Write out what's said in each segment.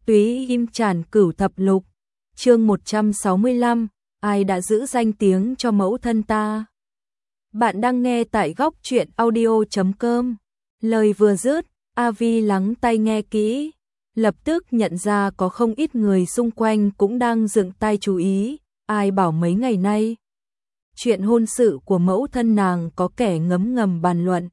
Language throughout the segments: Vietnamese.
Túy Im Tràn Cửu Thập Lục, chương 165, ai đã giữ danh tiếng cho mẫu thân ta? Bạn đang nghe tại góc truyện audio.com. Lời vừa dứt, Avi lắng tai nghe kỹ, lập tức nhận ra có không ít người xung quanh cũng đang dựng tai chú ý. Ai bảo mấy ngày nay chuyện hôn sự của mẫu thân nàng có kẻ ngấm ngầm bàn luận,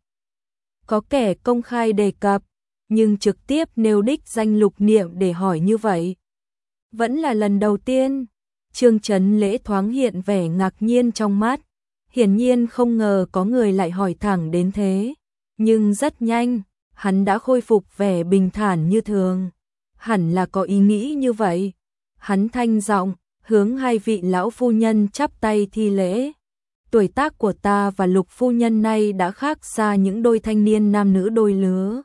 có kẻ công khai đề cập, nhưng trực tiếp nêu đích danh Lục Niệm để hỏi như vậy. Vẫn là lần đầu tiên. Trương Chấn Lễ thoáng hiện vẻ ngạc nhiên trong mắt, hiển nhiên không ngờ có người lại hỏi thẳng đến thế, nhưng rất nhanh, hắn đã khôi phục vẻ bình thản như thường. Hẳn là có ý nghĩ như vậy. Hắn thanh giọng hướng hai vị lão phu nhân chắp tay thi lễ. Tuổi tác của ta và Lục phu nhân nay đã khác xa những đôi thanh niên nam nữ đôi lứa.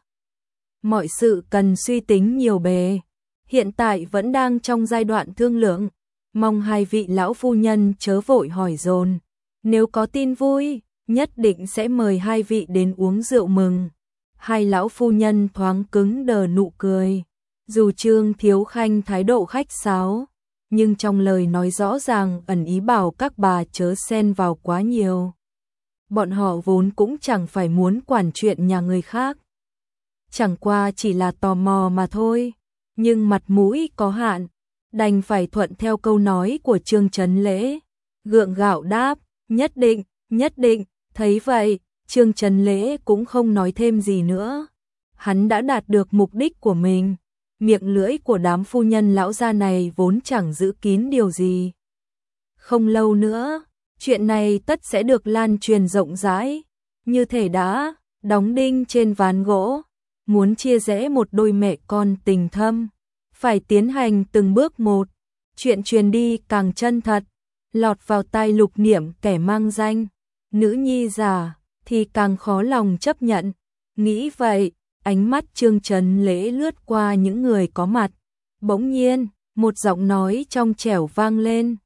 Mọi sự cần suy tính nhiều bề, hiện tại vẫn đang trong giai đoạn thương lượng, mong hai vị lão phu nhân chớ vội hỏi dồn. Nếu có tin vui, nhất định sẽ mời hai vị đến uống rượu mừng. Hai lão phu nhân thoáng cứng đờ nụ cười, dù Trương Thiếu Khanh thái độ khách sáo, nhưng trong lời nói rõ ràng ẩn ý bảo các bà chớ xen vào quá nhiều. Bọn họ vốn cũng chẳng phải muốn quản chuyện nhà người khác, chẳng qua chỉ là tò mò mà thôi, nhưng mặt mũi có hạn, đành phải thuận theo câu nói của Trương Chấn Lễ, gượng gạo đáp, nhất định. Thấy vậy, Trương Chấn Lễ cũng không nói thêm gì nữa. Hắn đã đạt được mục đích của mình, miệng lưỡi của đám phu nhân lão gia này vốn chẳng giữ kín điều gì. Không lâu nữa, chuyện này tất sẽ được lan truyền rộng rãi, như thể đã đóng đinh trên ván gỗ. Muốn chia rẽ một đôi mẹ con tình thâm, phải tiến hành từng bước một, chuyện truyền đi càng chân thật, lọt vào tai Lục Niệm kẻ mang danh nữ nhi già thì càng khó lòng chấp nhận. Nghĩ vậy, ánh mắt Trương Chấn Lễ lướt qua những người có mặt, bỗng nhiên, một giọng nói trong trẻo vang lên,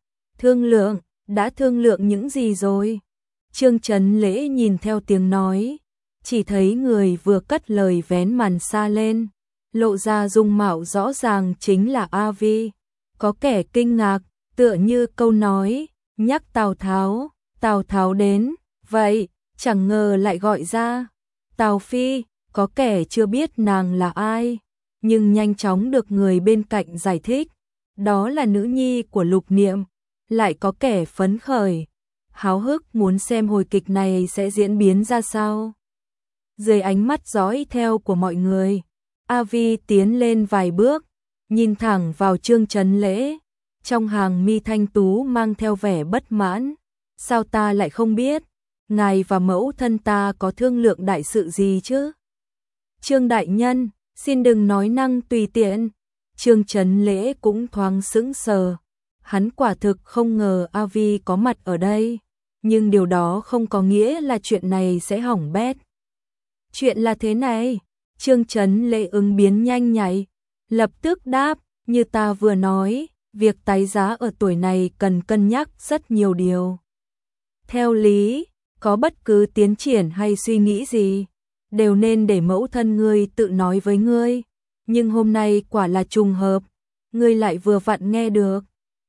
đã thương lượng những gì rồi? Trương Chấn Lễ nhìn theo tiếng nói, chỉ thấy người vừa cất lời vén màn xa lên, lộ ra dung mạo rõ ràng chính là Avi. Có kẻ kinh ngạc, tựa như câu nói nhắc Tào Tháo đến, vậy chẳng ngờ lại gọi ra Tào Phi. Có kẻ chưa biết nàng là ai, nhưng nhanh chóng được người bên cạnh giải thích, đó là nữ nhi của Lục Niệm. Lại có kẻ phấn khởi, háo hức muốn xem hồi kịch này sẽ diễn biến ra sao. Dưới ánh mắt dõi theo của mọi người, Avi tiến lên vài bước, nhìn thẳng vào Trương Chấn Lễ, trong hàng mi thanh tú mang theo vẻ bất mãn. Sao ta lại không biết, ngài và mẫu thân ta có thương lượng đại sự gì chứ? Trương đại nhân, xin đừng nói năng tùy tiện. Trương Chấn Lễ cũng thoáng sững sờ. Hắn quả thực không ngờ Avi có mặt ở đây, nhưng điều đó không có nghĩa là chuyện này sẽ hỏng bét. Chuyện là thế này, Trương Chấn Lễ ứng biến nhanh nhạy, lập tức đáp, như ta vừa nói, việc tái giá ở tuổi này cần cân nhắc rất nhiều điều. Theo lý, có bất cứ tiến triển hay suy nghĩ gì, đều nên để mẫu thân ngươi tự nói với ngươi, nhưng hôm nay quả là trùng hợp, ngươi lại vừa vặn nghe được.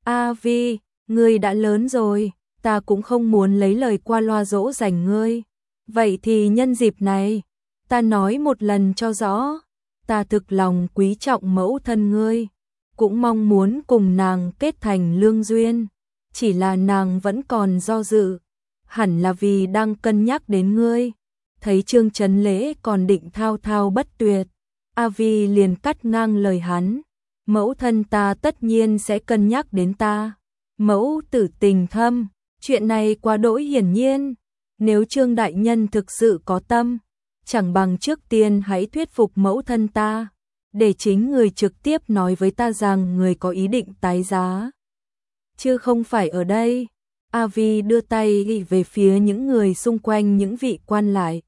Avi, ngươi đã lớn rồi, ta cũng không muốn lấy lời qua loa dỗ dành ngươi. Vậy thì nhân dịp này, ta nói một lần cho rõ, ta thực lòng quý trọng mẫu thân ngươi, cũng mong muốn cùng nàng kết thành lương duyên, chỉ là nàng vẫn còn do dự, hẳn là vì đang cân nhắc đến ngươi. Thấy Trương Chấn Lễ còn định thao thao bất tuyệt, Avi liền cắt ngang lời hắn, mẫu thân ta tất nhiên sẽ cân nhắc đến ta. Mẫu tử tình thâm, chuyện này quá đỗi hiển nhiên, nếu Trương đại nhân thực sự có tâm, chẳng bằng trước tiên hãy thuyết phục mẫu thân ta, để chính người trực tiếp nói với ta rằng người có ý định tái giá, chứ không phải ở đây. Avi đưa tay ghi về phía những người xung quanh, những vị quan lại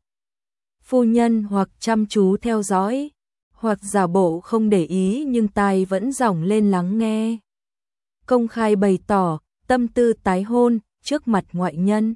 phu nhân hoặc chăm chú theo dõi, hoặc giả bộ không để ý nhưng tai vẫn dỏng lên lắng nghe. Công khai bày tỏ tâm tư tái hôn trước mặt ngoại nhân.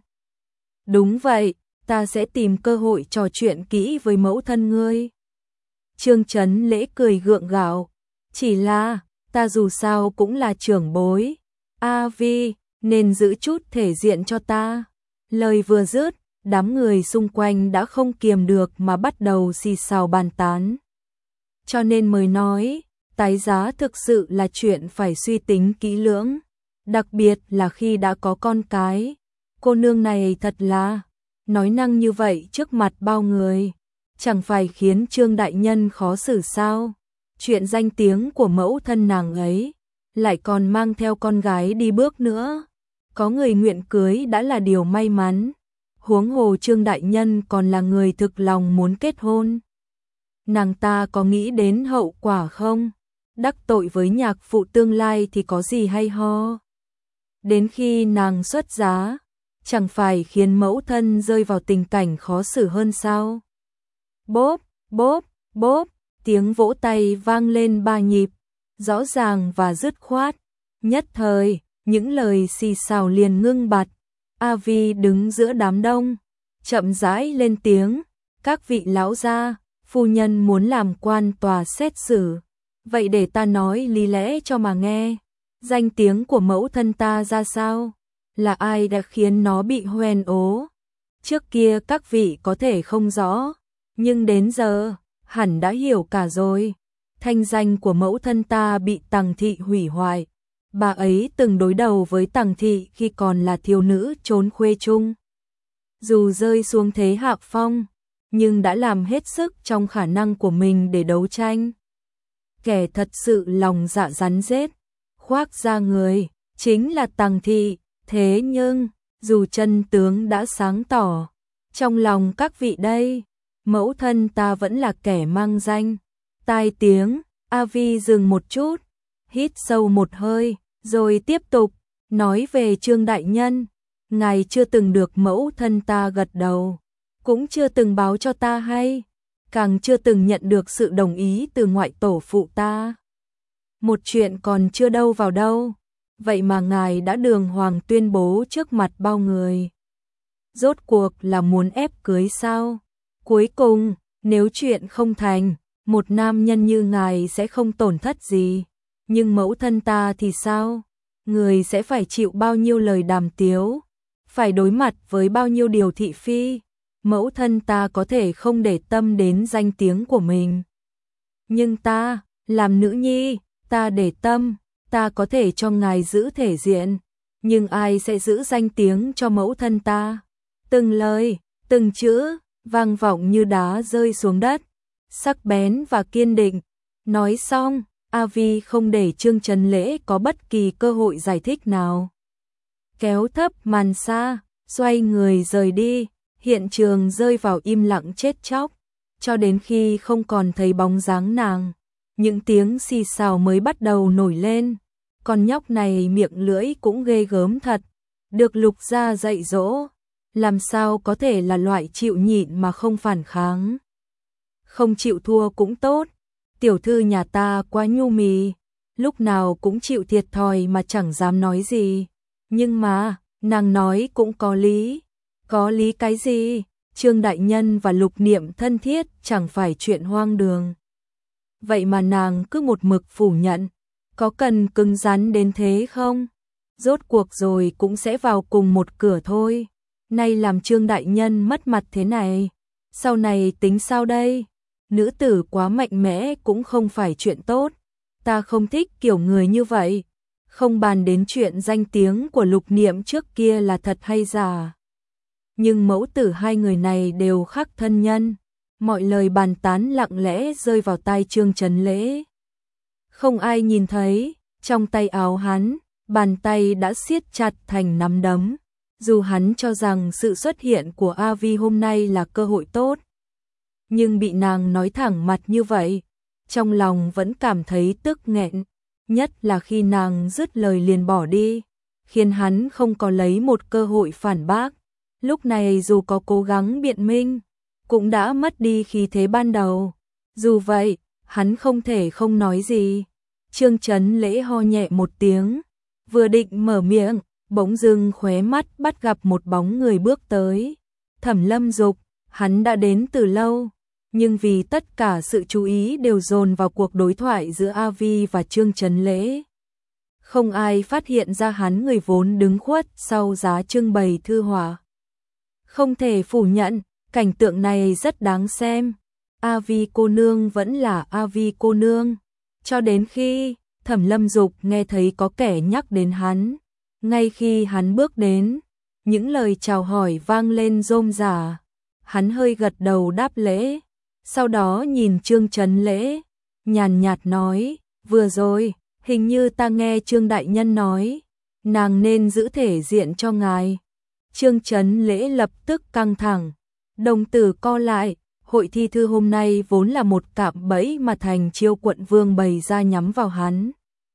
Đúng vậy, ta sẽ tìm cơ hội trò chuyện kỹ với mẫu thân ngươi. Trương Chấn Lễ cười gượng gạo, Chỉ là, ta dù sao cũng là trưởng bối. A Vi, nên giữ chút thể diện cho ta. Lời vừa dứt, đám người xung quanh đã không kiềm được mà bắt đầu xì xào bàn tán. Cho nên mới nói, tái giá thực sự là chuyện phải suy tính kỹ lưỡng. Đặc biệt là khi đã có con cái. Cô nương này thật là nói năng như vậy trước mặt bao người. Chẳng phải khiến Trương đại nhân khó xử sao? Chuyện danh tiếng của mẫu thân nàng ấy, lại còn mang theo con gái đi bước nữa. Có người nguyện cưới đã là điều may mắn. Huống hồ Trương đại nhân còn là người thực lòng muốn kết hôn. Nàng ta có nghĩ đến hậu quả không? Đắc tội với nhạc phụ tương lai thì có gì hay ho? Đến khi nàng xuất giá, chẳng phải khiến mẫu thân rơi vào tình cảnh khó xử hơn sao? Bốp, bốp, bốp, tiếng vỗ tay vang lên 3 nhịp, rõ ràng và dứt khoát. Nhất thời, những lời xì xào liền ngưng bặt. A Vi đứng giữa đám đông, chậm rãi lên tiếng, các vị lão gia, phu nhân muốn làm quan tòa xét xử. Vậy để ta nói lý lẽ cho mà nghe. Danh tiếng của mẫu thân ta ra sao? Là ai đã khiến nó bị hoen ố? Trước kia các vị có thể không rõ, nhưng đến giờ, hẳn đã hiểu cả rồi. Thanh danh của mẫu thân ta bị Tằng thị hủy hoại. Bà ấy từng đối đầu với Tằng thị khi còn là thiếu nữ trốn khuê chung. Dù rơi xuống thế hạ phong, nhưng đã làm hết sức trong khả năng của mình để đấu tranh. Kẻ thật sự lòng dạ rắn rết, khoác ra người, chính là Tằng thị. Thế nhưng, dù chân tướng đã sáng tỏ, trong lòng các vị đây, mẫu thân ta vẫn là kẻ mang danh. Tai tiếng, A Vi dừng một chút, hít sâu một hơi, rồi tiếp tục, nói về Trương đại nhân. Ngài chưa từng được mẫu thân ta gật đầu, cũng chưa từng báo cho ta hay, càng chưa từng nhận được sự đồng ý từ ngoại tổ phụ ta. Một chuyện còn chưa đâu vào đâu, vậy mà ngài đã đường hoàng tuyên bố trước mặt bao người. Rốt cuộc là muốn ép cưới sao? Cuối cùng, nếu chuyện không thành, một nam nhân như ngài sẽ không tổn thất gì. Nhưng mẫu thân ta thì sao? Người sẽ phải chịu bao nhiêu lời đàm tiếu, phải đối mặt với bao nhiêu điều thị phi. Mẫu thân ta có thể không để tâm đến danh tiếng của mình. Nhưng ta, làm nữ nhi, ta để tâm, ta có thể cho ngài giữ thể diện. Nhưng ai sẽ giữ danh tiếng cho mẫu thân ta? Từng lời, từng chữ, vang vọng như đá rơi xuống đất, sắc bén và kiên định. Nói xong, A Vi không để Trương Trấn Lễ có bất kỳ cơ hội giải thích nào. Kéo thấp màn xa, xoay người rời đi, hiện trường rơi vào im lặng chết chóc, cho đến khi không còn thấy bóng dáng nàng. Những tiếng xì xào mới bắt đầu nổi lên. Con nhóc này miệng lưỡi cũng ghê gớm thật, được Lục gia dạy dỗ, làm sao có thể là loại chịu nhịn mà không phản kháng. Không chịu thua cũng tốt, tiểu thư nhà ta quá nhu mì, lúc nào cũng chịu thiệt thòi mà chẳng dám nói gì. Nhưng mà, nàng nói cũng có lý. Có lý cái gì? Trương đại nhân và Lục Niệm thân thiết chẳng phải chuyện hoang đường. Vậy mà nàng cứ một mực phủ nhận, có cần cứng rắn đến thế không? Rốt cuộc rồi cũng sẽ vào cùng một cửa thôi. Nay làm Trương đại nhân mất mặt thế này, sau này tính sao đây? Nữ tử quá mạnh mẽ cũng không phải chuyện tốt. Ta không thích kiểu người như vậy. Không bàn đến chuyện danh tiếng của Lục Niệm trước kia là thật hay giả. Nhưng mẫu tử hai người này đều khác thân nhân. Mọi lời bàn tán lặng lẽ rơi vào tai Trương Trấn Lễ. Không ai nhìn thấy, trong tay áo hắn, bàn tay đã siết chặt thành nắm đấm. Dù hắn cho rằng sự xuất hiện của A Vi hôm nay là cơ hội tốt, nhưng bị nàng nói thẳng mặt như vậy, trong lòng vẫn cảm thấy tức nghẹn. Nhất là khi nàng dứt lời liền bỏ đi, khiến hắn không có lấy một cơ hội phản bác. Lúc này dù có cố gắng biện minh, cũng đã mất đi khí thế ban đầu. Dù vậy, hắn không thể không nói gì. Trương Trấn Lễ ho nhẹ một tiếng, vừa định mở miệng, bỗng dưng khóe mắt bắt gặp một bóng người bước tới. Thẩm Lâm Dục, hắn đã đến từ lâu, nhưng vì tất cả sự chú ý đều dồn vào cuộc đối thoại giữa A Vi và Trương Chấn Lễ. Không ai phát hiện ra hắn người vốn đứng khuất sau giá trưng bày thư họa. Không thể phủ nhận, cảnh tượng này rất đáng xem. A Vi cô nương vẫn là A Vi cô nương. Cho đến khi Thẩm Lâm Dục nghe thấy có kẻ nhắc đến hắn. Ngay khi hắn bước đến, những lời chào hỏi vang lên rôm rả. Hắn hơi gật đầu đáp lễ, sau đó nhìn Trương Chấn Lễ, nhàn nhạt nói, vừa rồi, hình như ta nghe Trương Đại Nhân nói, nàng nên giữ thể diện cho ngài. Trương Chấn Lễ lập tức căng thẳng, đồng tử co lại, hội thi thư hôm nay vốn là một cạm bẫy mà Thành Chiêu quận vương bày ra nhắm vào hắn.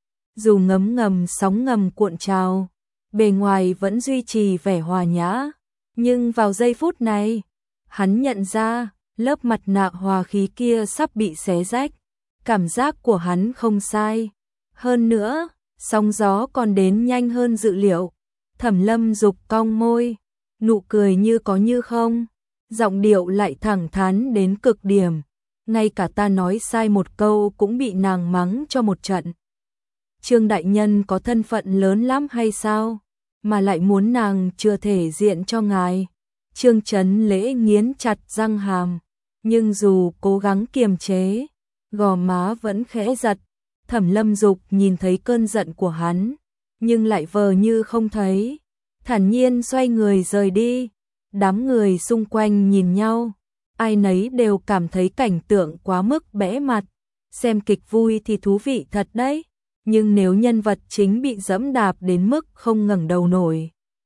Dù ngấm ngầm sóng ngầm cuộn trào, bề ngoài vẫn duy trì vẻ hòa nhã, nhưng vào giây phút này, hắn nhận ra lớp mặt nạ hòa khí kia sắp bị xé rách. Cảm giác của hắn không sai. Hơn nữa, sóng gió còn đến nhanh hơn dự liệu. Thẩm Lâm Dục cong môi, nụ cười như có như không, giọng điệu lại thẳng thắn đến cực điểm. Ngay cả ta nói sai một câu cũng bị nàng mắng cho một trận. Trương Đại Nhân có thân phận lớn lắm hay sao, mà lại muốn nàng chưa thể diện cho ngài. Trương Chấn Lễ nghiến chặt răng hàm, nhưng dù cố gắng kiềm chế, gò má vẫn khẽ giật. Thẩm Lâm Dục nhìn thấy cơn giận của hắn, nhưng lại vờ như không thấy, thản nhiên xoay người rời đi. Đám người xung quanh nhìn nhau, ai nấy đều cảm thấy cảnh tượng quá mức bẽ mặt. Xem kịch vui thì thú vị thật đấy, nhưng nếu nhân vật chính bị dẫm đạp đến mức không ngẩng đầu nổi,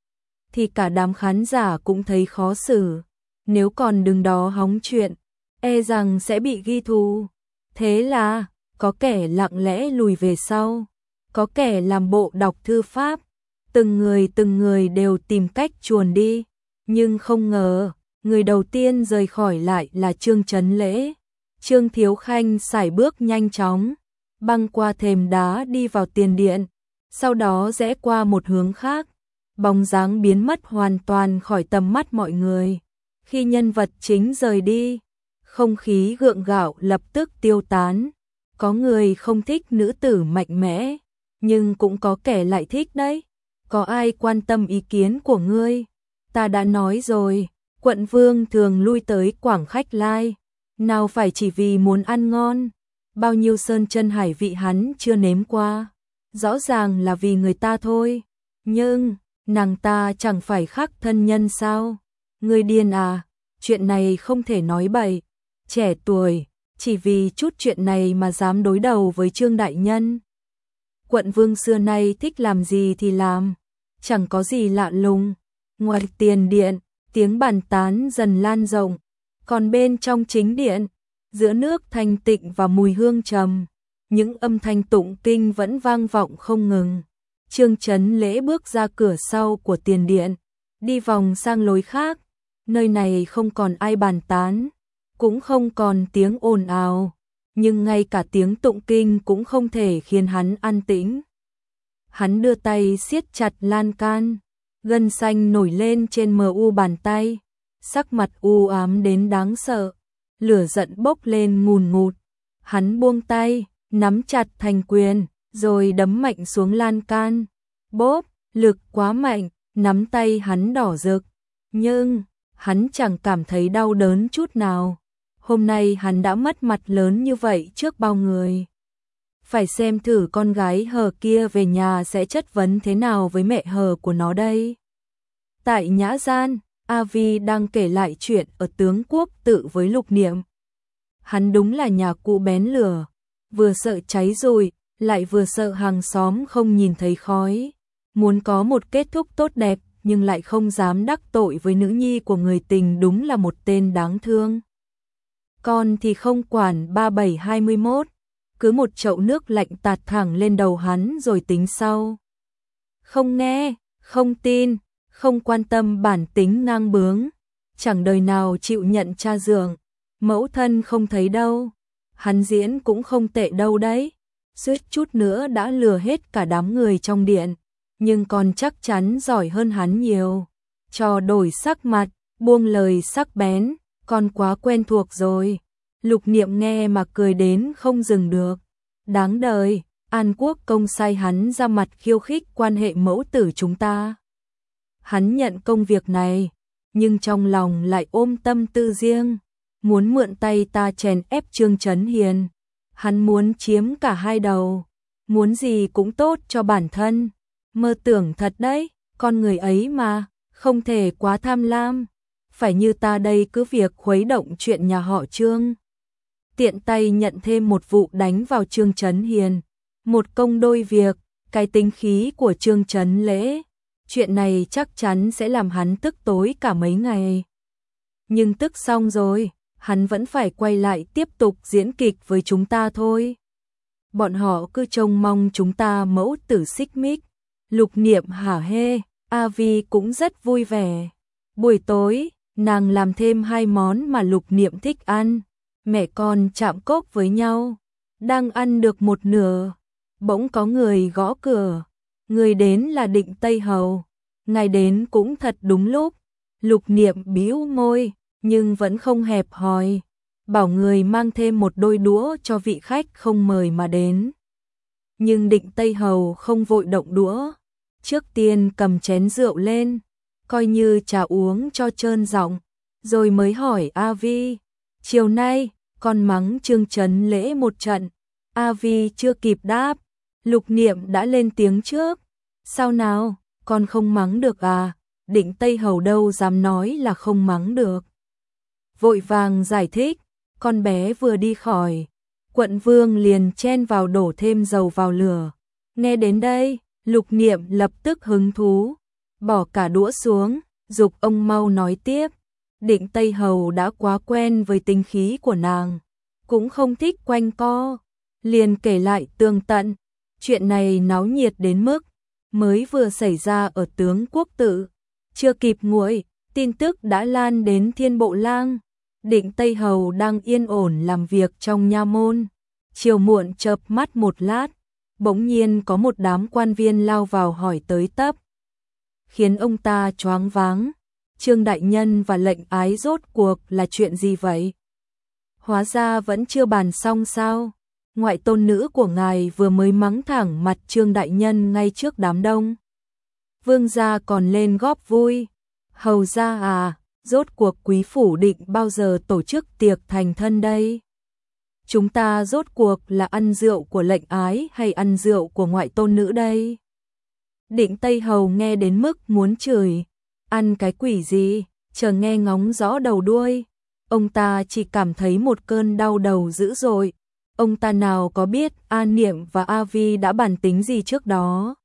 thì cả đám khán giả cũng thấy khó xử. Nếu còn đứng đó hóng chuyện, e rằng sẽ bị ghi thù. Thế là, có kẻ lặng lẽ lùi về sau, có kẻ làm bộ đọc thư pháp, từng người đều tìm cách chuồn đi. Nhưng không ngờ, người đầu tiên rời khỏi lại là Trương Chấn Lễ. Trương Thiếu Khanh sải bước nhanh chóng, băng qua thềm đá đi vào tiền điện, sau đó rẽ qua một hướng khác, bóng dáng biến mất hoàn toàn khỏi tầm mắt mọi người. Khi nhân vật chính rời đi, không khí gượng gạo lập tức tiêu tán. Có người không thích nữ tử mạnh mẽ, nhưng cũng có kẻ lại thích đấy. Có ai quan tâm ý kiến của ngươi? Ta đã nói rồi, quận vương thường lui tới Quảng Khách Lai, nào phải chỉ vì muốn ăn ngon. Bao nhiêu sơn chân hải vị hắn chưa nếm qua, rõ ràng là vì người ta thôi. Nhưng, nàng ta chẳng phải khác thân nhân sao? Ngươi điên à, chuyện này không thể nói bậy. Trẻ tuổi, chỉ vì chút chuyện này mà dám đối đầu với Trương Đại Nhân. Quận vương xưa nay thích làm gì thì làm, chẳng có gì lạ lùng. Ngoài tiền điện, tiếng bàn tán dần lan rộng, còn bên trong chính điện, giữa nước thanh tịnh và mùi hương trầm, những âm thanh tụng kinh vẫn vang vọng không ngừng. Trương Chấn Lễ bước ra cửa sau của tiền điện, đi vòng sang lối khác, nơi này không còn ai bàn tán, cũng không còn tiếng ồn ào, nhưng ngay cả tiếng tụng kinh cũng không thể khiến hắn an tĩnh. Hắn đưa tay siết chặt lan can, gân xanh nổi lên trên mờ u bàn tay, sắc mặt u ám đến đáng sợ, lửa giận bốc lên ngùn ngụt. Hắn buông tay, nắm chặt thành quyền, rồi đấm mạnh xuống lan can. Bốp, lực quá mạnh, nắm tay hắn đỏ rực, nhưng hắn chẳng cảm thấy đau đớn chút nào. Hôm nay hắn đã mất mặt lớn như vậy trước bao người. Phải xem thử con gái hờ kia về nhà sẽ chất vấn thế nào với mẹ hờ của nó đây. Tại nhã gian, A Vi đang kể lại chuyện ở Tướng Quốc Tự với Lục Niệm. Hắn đúng là nhà cụ bén lửa, vừa sợ cháy rụi, lại vừa sợ hàng xóm không nhìn thấy khói. Muốn có một kết thúc tốt đẹp, nhưng lại không dám đắc tội với nữ nhi của người tình, đúng là một tên đáng thương. Con thì không quản 3721, cứ một chậu nước lạnh tạt thẳng lên đầu hắn rồi tính sau. Không nghe, không tin, không quan tâm bản tính ngang bướng, chẳng đời nào chịu nhận cha dượng. Mẫu thân không thấy đâu, hắn diễn cũng không tệ đâu đấy, suýt chút nữa đã lừa hết cả đám người trong điện, nhưng còn chắc chắn giỏi hơn hắn nhiều. Trò đổi sắc mặt, buông lời sắc bén, con quá quen thuộc rồi. Lục Niệm nghe mà cười đến không dừng được. Đáng đời, An Quốc công sai hắn ra mặt khiêu khích quan hệ mẫu tử chúng ta. Hắn nhận công việc này, nhưng trong lòng lại ôm tâm tư riêng, muốn mượn tay ta chèn ép Trương Chấn Hiền. Hắn muốn chiếm cả hai đầu, muốn gì cũng tốt cho bản thân. Mơ tưởng thật đấy, con người ấy mà, không thể quá tham lam. Phải như ta đây cứ việc khuấy động chuyện nhà họ Trương. Tiện tay nhận thêm một vụ đánh vào Trương Chấn Hiền. Một công đôi việc, cái tính khí của Trương Chấn Lễ. Chuyện này chắc chắn sẽ làm hắn tức tối cả mấy ngày. Nhưng tức xong rồi, hắn vẫn phải quay lại tiếp tục diễn kịch với chúng ta thôi. Bọn họ cứ trông mong chúng ta mẫu tử xích mích. Lục Niệm hả hê, A Vi cũng rất vui vẻ. Buổi tối, nàng làm thêm 2 món mà Lục Niệm thích ăn. Mẹ con chạm cốc với nhau. Đang ăn được một nửa, bỗng có người gõ cửa. Người đến là Định Tây Hầu. Ngài đến cũng thật đúng lúc. Lục Niệm bĩu môi, nhưng vẫn không hẹp hòi. Bảo người mang thêm một đôi đũa cho vị khách không mời mà đến. Nhưng Định Tây Hầu không vội động đũa. Trước tiên cầm chén rượu lên, coi như trà uống cho trơn giọng, rồi mới hỏi A Vi. Chiều nay, con mắng Trương Chấn Lễ một trận. A Vi chưa kịp đáp, Lục Niệm đã lên tiếng trước. Sao nào, con không mắng được à? Định Tây Hầu đâu dám nói là không mắng được. Vội vàng giải thích, con bé vừa đi khỏi. Quận Vương liền chen vào đổ thêm dầu vào lửa. Nghe đến đây, Lục Niệm lập tức hứng thú, bỏ cả đũa xuống, giục ông mau nói tiếp. Định Tây Hầu đã quá quen với tính khí của nàng, cũng không thích quanh co, liền kể lại tường tận. Chuyện này náo nhiệt đến mức mới vừa xảy ra ở Tướng Quốc Tự, chưa kịp nguội, tin tức đã lan đến Thiên Bộ Lang. Định Tây Hầu đang yên ổn làm việc trong nha môn, chiều muộn chợp mắt một lát, bỗng nhiên có một đám quan viên lao vào hỏi tới tấp, khiến ông ta choáng váng. Trương đại nhân và lệnh ái rốt cuộc là chuyện gì vậy? Hóa ra vẫn chưa bàn xong sao? Ngoại tôn nữ của ngài vừa mới mắng thẳng mặt Trương đại nhân ngay trước đám đông. Vương gia còn lên góp vui. Hầu gia à, rốt cuộc quý phủ định bao giờ tổ chức tiệc thành thân đây? Chúng ta rốt cuộc là ăn rượu của lệnh ái hay ăn rượu của ngoại tôn nữ đây? Định Tây Hầu nghe đến mức muốn chửi. Ăn cái quỷ gì, chờ nghe ngóng rõ đầu đuôi. Ông ta chỉ cảm thấy một cơn đau đầu dữ dội. Ông ta nào có biết A Niệm và A Vi đã bàn tính gì trước đó.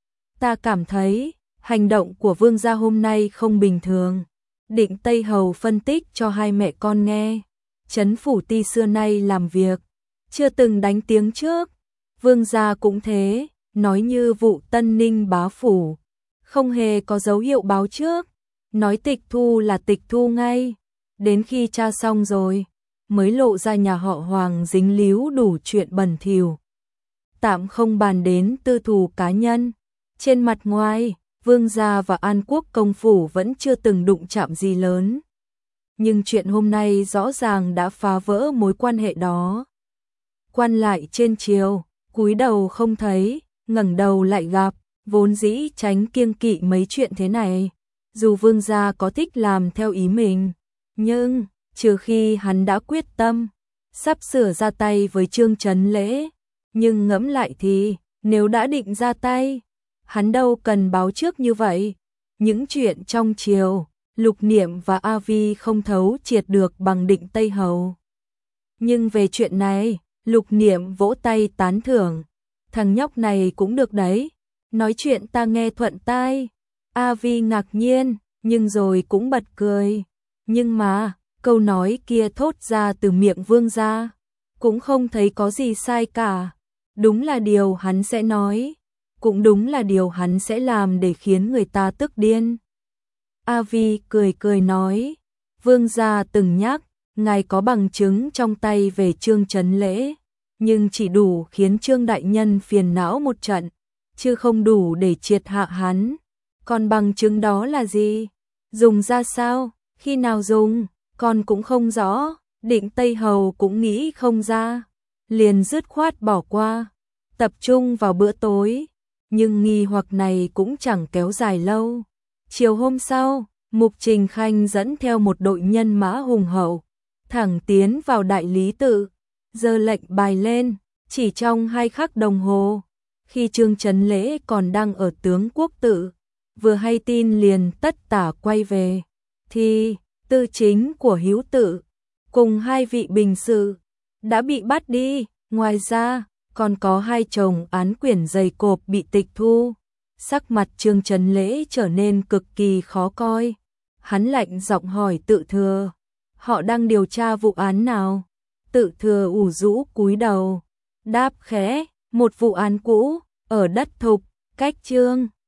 Ta cảm thấy hành động của vương gia hôm nay không bình thường. Định Tây Hầu phân tích cho hai mẹ con nghe. Trấn phủ ti xưa nay làm việc chưa từng đánh tiếng trước. Vương gia cũng thế, nói như vụ Tân Ninh bá phủ, không hề có dấu hiệu báo trước, nói tịch thu là tịch thu ngay, đến khi tra xong rồi mới lộ ra nhà họ Hoàng dính líu đủ chuyện bẩn thỉu. Tạm không bàn đến tư thù cá nhân, trên mặt ngoài, vương gia và An Quốc công phủ vẫn chưa từng đụng chạm gì lớn. Nhưng chuyện hôm nay rõ ràng đã phá vỡ mối quan hệ đó. Quan lại trên triều, cúi đầu không thấy, ngẩng đầu lại gặp, vốn dĩ tránh kiêng kỵ mấy chuyện thế này. Dù vương gia có thích làm theo ý mình, nhưng trừ khi hắn đã quyết tâm sắp sửa ra tay với Trương Chấn Lễ, nhưng ngẫm lại thì nếu đã định ra tay, hắn đâu cần báo trước như vậy. Những chuyện trong triều, Lục Niệm và A Vi không thấu triệt được bằng Định Tây Hầu. Nhưng về chuyện này, Lục Niệm vỗ tay tán thưởng. Thằng nhóc này cũng được đấy, nói chuyện ta nghe thuận tai. A Vi ngạc nhiên, nhưng rồi cũng bật cười. Nhưng mà, câu nói kia thốt ra từ miệng vương gia, cũng không thấy có gì sai cả. Đúng là điều hắn sẽ nói, cũng đúng là điều hắn sẽ làm để khiến người ta tức điên. A Vi cười cười nói, vương gia từng nhắc, ngài có bằng chứng trong tay về Trương Chấn Lễ, nhưng chỉ đủ khiến Trương đại nhân phiền não một trận, chứ không đủ để triệt hạ hắn. Còn bằng chứng đó là gì? Dùng ra sao? Khi nào dùng? Con cũng không rõ. Định Tây Hầu cũng nghĩ không ra, liền dứt khoát bỏ qua, tập trung vào bữa tối, nhưng nghi hoặc này cũng chẳng kéo dài lâu. Chiều hôm sau, Mục Trình Khanh dẫn theo một đội nhân mã hùng hậu, thẳng tiến vào đại lý tự, giơ lệnh bài lên, chỉ trong 2 khắc đồng hồ. Khi Trương Chấn Lễ còn đang ở Tướng Quốc tự, vừa hay tin liền tất tả quay về, thì tư chính của Hữu tự cùng 2 vị bình sự đã bị bắt đi, ngoài ra còn có 2 chồng án quyển dày cộp bị tịch thu. Sắc mặt Trương Chấn Lễ trở nên cực kỳ khó coi. Hắn lạnh giọng hỏi Tự Thừa, họ đang điều tra vụ án nào? Tự Thừa ủ rũ cúi đầu, đáp khẽ, một vụ án cũ, ở đất Thục, cách Trương